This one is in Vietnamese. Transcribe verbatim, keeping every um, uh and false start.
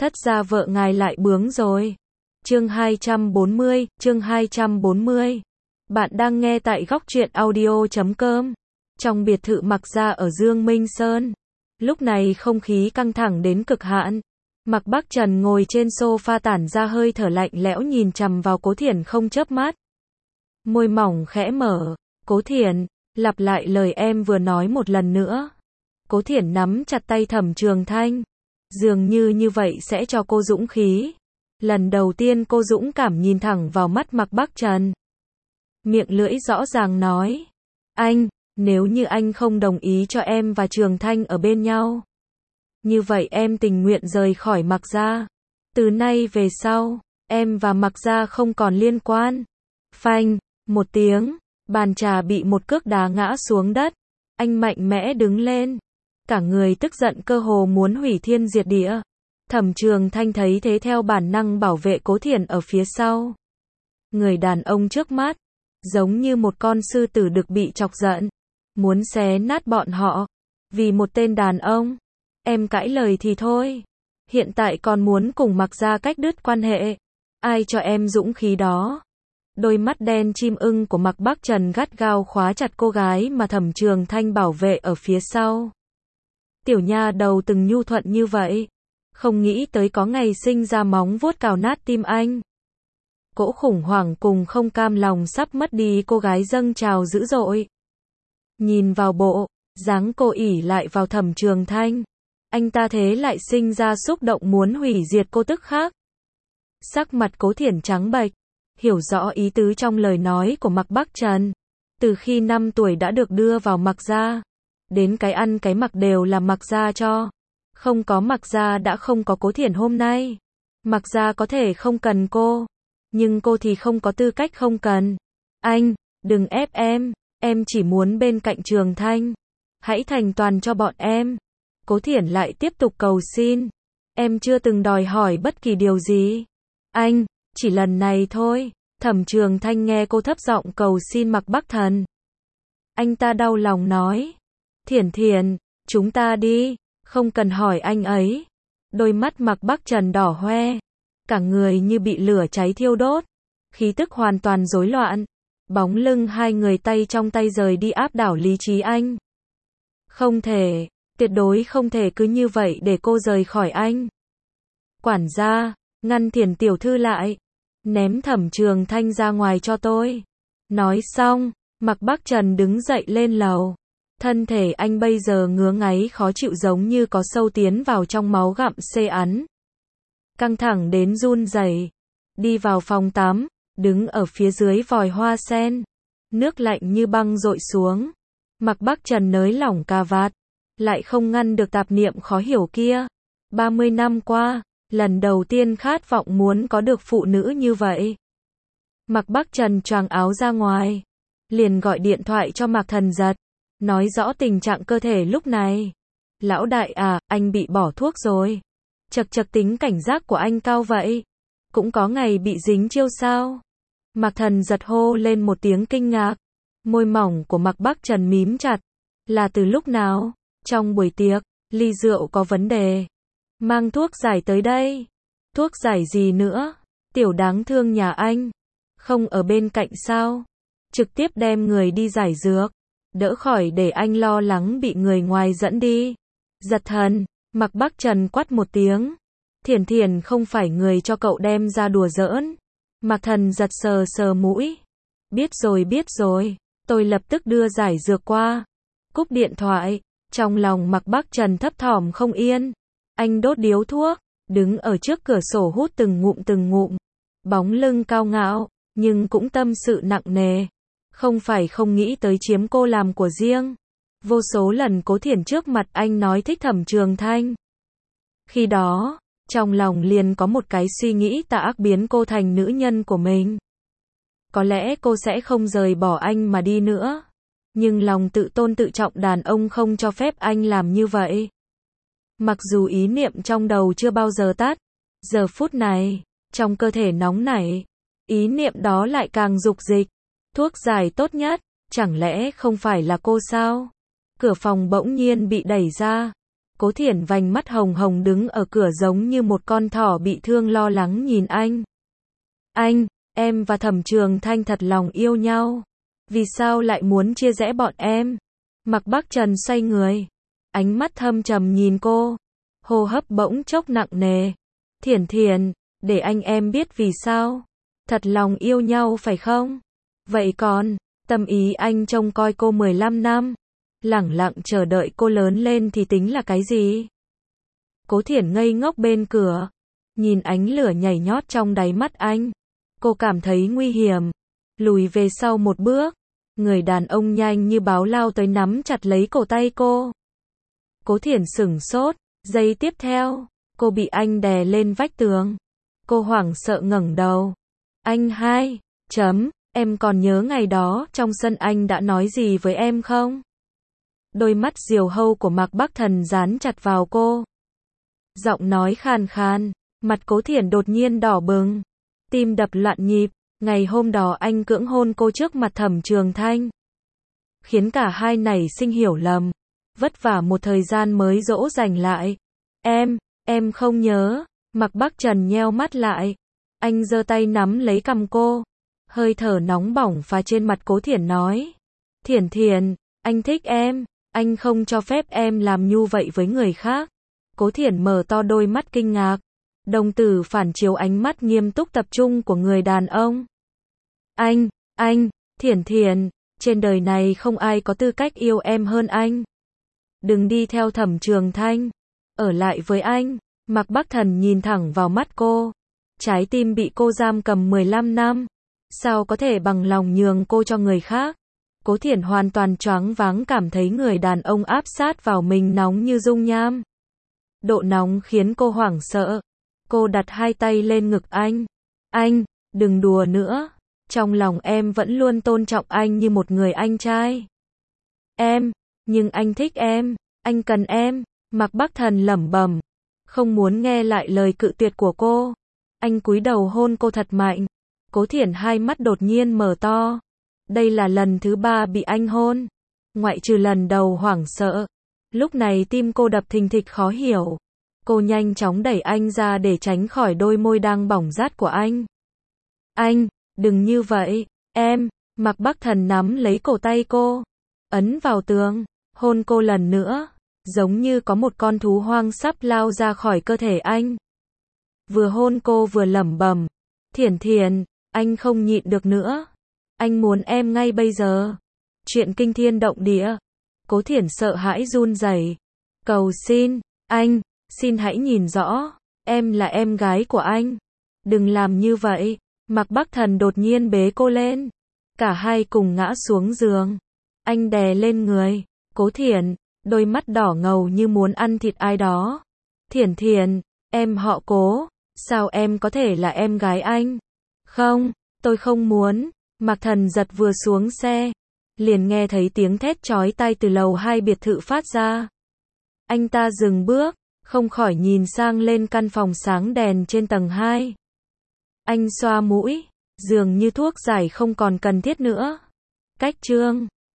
Thất gia vợ ngài lại bướng rồi. Chương hai trăm bốn mươi, chương hai trăm bốn mươi. Bạn đang nghe tại góc truyện audio chấm com. Trong biệt thự Mạc gia ở Dương Minh Sơn. Lúc này không khí căng thẳng đến cực hạn. Mạc Bắc Trần ngồi trên sofa tản ra hơi thở lạnh lẽo nhìn chằm vào Cố Thiển không chớp mắt. Môi mỏng khẽ mở. Cố Thiển, lặp lại lời em vừa nói một lần nữa. Cố Thiển nắm chặt tay Thẩm Trường Thanh. Dường như như vậy sẽ cho cô dũng khí. Lần đầu tiên cô dũng cảm nhìn thẳng vào mắt Mạc Bắc Trần. Miệng lưỡi rõ ràng nói. Anh, nếu như anh không đồng ý cho em và Trường Thanh ở bên nhau. Như vậy em tình nguyện rời khỏi Mạc gia. Từ nay về sau, em và Mạc gia không còn liên quan. Phanh, một tiếng, bàn trà bị một cước đá ngã xuống đất. Anh mạnh mẽ đứng lên. Cả người tức giận cơ hồ muốn hủy thiên diệt địa. Thẩm Trường Thanh thấy thế theo bản năng bảo vệ Cố Thiển ở phía sau. Người đàn ông trước mắt, giống như một con sư tử đực bị chọc giận, muốn xé nát bọn họ. Vì một tên đàn ông, em cãi lời thì thôi. Hiện tại còn muốn cùng Mạc gia cách đứt quan hệ. Ai cho em dũng khí đó? Đôi mắt đen chim ưng của Mạc Bắc Trần gắt gao khóa chặt cô gái mà Thẩm Trường Thanh bảo vệ ở phía sau. Tiểu nha đầu từng nhu thuận như vậy. Không nghĩ tới có ngày sinh ra móng vuốt cào nát tim anh. Cỗ khủng hoảng cùng không cam lòng sắp mất đi cô gái dâng trào dữ dội. Nhìn vào bộ, dáng cô ỉ lại vào Thẩm Trường Thanh. Anh ta thế lại sinh ra xúc động muốn hủy diệt cô tức khắc. Sắc mặt Cố Thiển trắng bệch, hiểu rõ ý tứ trong lời nói của Mạc Bắc Trần. Từ khi năm tuổi đã được đưa vào Mạc gia. Đến cái ăn cái mặc đều là Mạc gia cho. Không có Mạc gia đã không có Cố Thiển hôm nay. Mạc gia có thể không cần cô. Nhưng cô thì không có tư cách không cần. Anh, đừng ép em. Em chỉ muốn bên cạnh Trường Thanh. Hãy thành toàn cho bọn em. Cố Thiển lại tiếp tục cầu xin. Em chưa từng đòi hỏi bất kỳ điều gì. Anh, chỉ lần này thôi. Thẩm Trường Thanh nghe cô thấp giọng cầu xin Mạc Bắc Thần. Anh ta đau lòng nói. Thiển Thiển, chúng ta đi. Không cần hỏi anh ấy. Đôi mắt Mạc Bắc Trần đỏ hoe. Cả người như bị lửa cháy thiêu đốt. Khí tức hoàn toàn rối loạn. Bóng lưng hai người tay trong tay rời đi áp đảo lý trí anh. Không thể, tuyệt đối không thể cứ như vậy để cô rời khỏi anh. Quản gia, ngăn Thiển tiểu thư lại. Ném Thẩm Trường Thanh ra ngoài cho tôi. Nói xong, Mạc Bắc Trần đứng dậy lên lầu. Thân thể anh bây giờ ngứa ngáy khó chịu giống như có sâu tiến vào trong máu gặm xê ắn. Căng thẳng đến run rẩy. Đi vào phòng tắm, đứng ở phía dưới vòi hoa sen. Nước lạnh như băng dội xuống. Mạc Bắc Trần nới lỏng cà vạt. Lại không ngăn được tạp niệm khó hiểu kia. ba mươi năm qua, lần đầu tiên khát vọng muốn có được phụ nữ như vậy. Mạc Bắc Trần choàng áo ra ngoài. Liền gọi điện thoại cho Mạc Thần Giật. Nói rõ tình trạng cơ thể lúc này. Lão đại à, anh bị bỏ thuốc rồi. Chật chật tính cảnh giác của anh cao vậy. Cũng có ngày bị dính chiêu sao. Mạc Thần Giật hô lên một tiếng kinh ngạc. Môi mỏng của Mạc Bắc Trần mím chặt. Là từ lúc nào? Trong buổi tiệc, ly rượu có vấn đề. Mang thuốc giải tới đây. Thuốc giải gì nữa? Tiểu đáng thương nhà anh. Không ở bên cạnh sao? Trực tiếp đem người đi giải dược. Đỡ khỏi để anh lo lắng bị người ngoài dẫn đi. Giật thần, Mạc Bắc Trần quát một tiếng. Thiển Thiển không phải người cho cậu đem ra đùa giỡn. Mạc Thần Giật sờ sờ mũi. Biết rồi biết rồi, tôi lập tức đưa giải dược qua. Cúp điện thoại, trong lòng Mạc Bắc Trần thấp thỏm không yên. Anh đốt điếu thuốc, đứng ở trước cửa sổ hút từng ngụm từng ngụm. Bóng lưng cao ngạo, nhưng cũng tâm sự nặng nề. Không phải không nghĩ tới chiếm cô làm của riêng. Vô số lần Cố Thiển trước mặt anh nói thích Thẩm Trường Thanh. Khi đó, trong lòng liền có một cái suy nghĩ tà ác biến cô thành nữ nhân của mình. Có lẽ cô sẽ không rời bỏ anh mà đi nữa. Nhưng lòng tự tôn tự trọng đàn ông không cho phép anh làm như vậy. Mặc dù ý niệm trong đầu chưa bao giờ tắt, giờ phút này, trong cơ thể nóng nảy, ý niệm đó lại càng dục dịch. Thuốc giải tốt nhất, chẳng lẽ không phải là cô sao? Cửa phòng bỗng nhiên bị đẩy ra. Cố Thiển vành mắt hồng hồng đứng ở cửa giống như một con thỏ bị thương lo lắng nhìn anh. Anh, em và Thẩm Trường Thanh thật lòng yêu nhau. Vì sao lại muốn chia rẽ bọn em? Mạc Bắc Trần xoay người. Ánh mắt thâm trầm nhìn cô. Hô hấp bỗng chốc nặng nề. Thiển Thiển, để anh em biết vì sao. Thật lòng yêu nhau phải không? Vậy còn, tâm ý anh trông coi cô mười lăm năm. Lẳng lặng chờ đợi cô lớn lên thì tính là cái gì? Cố Thiển ngây ngốc bên cửa. Nhìn ánh lửa nhảy nhót trong đáy mắt anh. Cô cảm thấy nguy hiểm. Lùi về sau một bước. Người đàn ông nhanh như báo lao tới nắm chặt lấy cổ tay cô. Cố Thiển sửng sốt. Giây tiếp theo, cô bị anh đè lên vách tường. Cô hoảng sợ ngẩng đầu. Anh hai, chấm, em còn nhớ ngày đó trong sân anh đã nói gì với em không? Đôi mắt diều hâu của Mạc Bắc Thần dán chặt vào cô. Giọng nói khàn khàn, mặt Cố Thiển đột nhiên đỏ bừng. Tim đập loạn nhịp, ngày hôm đó anh cưỡng hôn cô trước mặt Thẩm Trường Thanh. Khiến cả hai nảy sinh hiểu lầm. Vất vả một thời gian mới dỗ dành lại. Em, em không nhớ. Mạc Bắc Trần nheo mắt lại. Anh giơ tay nắm lấy cằm cô. Hơi thở nóng bỏng phả trên mặt Cố Thiển nói. Thiển Thiển, anh thích em. Anh không cho phép em làm như vậy với người khác. Cố Thiển mở to đôi mắt kinh ngạc. Đồng tử phản chiếu ánh mắt nghiêm túc tập trung của người đàn ông. Anh, anh, Thiển Thiển, trên đời này không ai có tư cách yêu em hơn anh. Đừng đi theo Thẩm Trường Thanh. Ở lại với anh. Mạc Bắc Thần nhìn thẳng vào mắt cô. Trái tim bị cô giam cầm mười lăm năm. Sao có thể bằng lòng nhường cô cho người khác? Cố Thiển hoàn toàn choáng váng cảm thấy người đàn ông áp sát vào mình nóng như dung nham. Độ nóng khiến cô hoảng sợ. Cô đặt hai tay lên ngực anh. Anh, đừng đùa nữa. Trong lòng em vẫn luôn tôn trọng anh như một người anh trai. Em, nhưng anh thích em, anh cần em. Mạc Bắc Thần lẩm bẩm, không muốn nghe lại lời cự tuyệt của cô. Anh cúi đầu hôn cô thật mạnh. Cố Thiển hai mắt đột nhiên mở to. Đây là lần thứ ba bị anh hôn. Ngoại trừ lần đầu hoảng sợ. Lúc này tim cô đập thình thịch khó hiểu. Cô nhanh chóng đẩy anh ra để tránh khỏi đôi môi đang bỏng rát của anh. Anh, đừng như vậy, em. Mạc Bắc Thần nắm lấy cổ tay cô. Ấn vào tường, hôn cô lần nữa. Giống như có một con thú hoang sắp lao ra khỏi cơ thể anh. Vừa hôn cô vừa lẩm bẩm. Thiển Thiển, anh không nhịn được nữa. Anh muốn em ngay bây giờ. Chuyện kinh thiên động địa. Cố Thiển sợ hãi run rẩy. Cầu xin, anh, xin hãy nhìn rõ. Em là em gái của anh. Đừng làm như vậy. Mạc Bắc Thần đột nhiên bế cô lên. Cả hai cùng ngã xuống giường. Anh đè lên người Cố Thiển, đôi mắt đỏ ngầu như muốn ăn thịt ai đó. Thiển Thiển, em họ Cố, sao em có thể là em gái anh? Không, tôi không muốn. Mạc Thần giật vừa xuống xe, liền nghe thấy tiếng thét chói tai từ lầu hai biệt thự phát ra. Anh ta dừng bước, không khỏi nhìn sang lên căn phòng sáng đèn trên tầng hai. Anh xoa mũi, dường như thuốc giải không còn cần thiết nữa. Cách chương